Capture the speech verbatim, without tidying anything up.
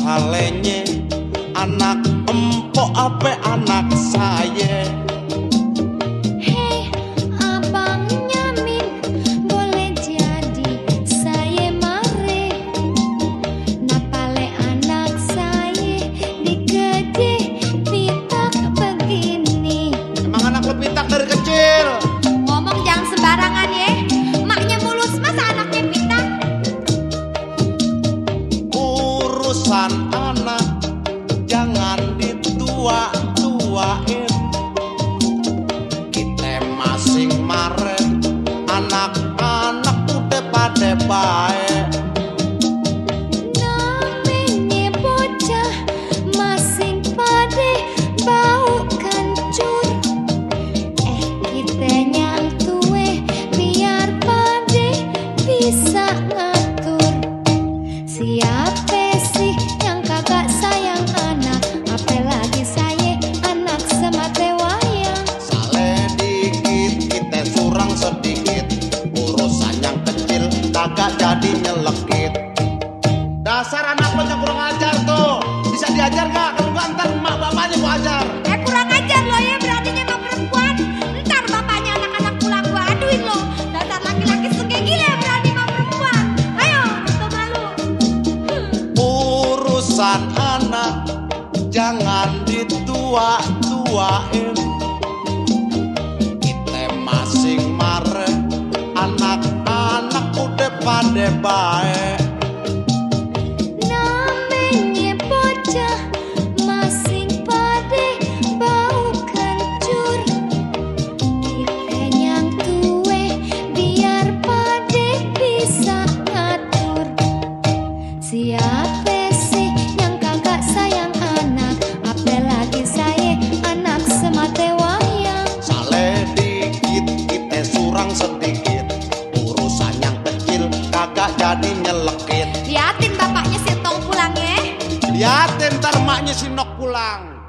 salenye anak empok ape anak saya. Hei abang nyamin boleh jadi saya mare. Napale anak saya digede pitak begini. Emang anak lu pitak dari kecil? Ngomong jangan sembarangan ya. Maknya mulus masa anaknya pitak. Urusan anak jangan ditua-tuain. Kita masing maren anak-anak udah pada baik. Namanya bocah masing pade bau kancur. Eh kita yang tue biar pade bisa ngatur. Siapa sih yang kagak sayang anak? Apalagi saya anak semate wayang. Sale dikit kita surang sedikit. Urusan yang kecil kagak jadi nyelekit. Dasar anak lo yang kurang ajar tuh. Bisa diajar gak? Kalau gak ntar emak bapaknya gua ajar. Eh kurang ajar lo ya, berarti sama perempuan. Ntar bapaknya anak-anak pulang gua aduin lo. Dasar laki-laki suka gila berani sama perempuan. Ayo, itu malu. Urusan anak jangan ditua-tuain. Kita masing mare anak-anak udah pada baik. Namanya bocah masing pade bau kancur. Kita yang tue biar pade bisa ngatur. Siapa sih yang kagak sayang anak? Apalagi saya anak semate wayang. Sale dikit kita surang sedikit. Urusan yang kecil kagak jadi nyelekit. Liatin bapaknya si Tong pulang ya. Liatin ntar emaknya si Nok pulang.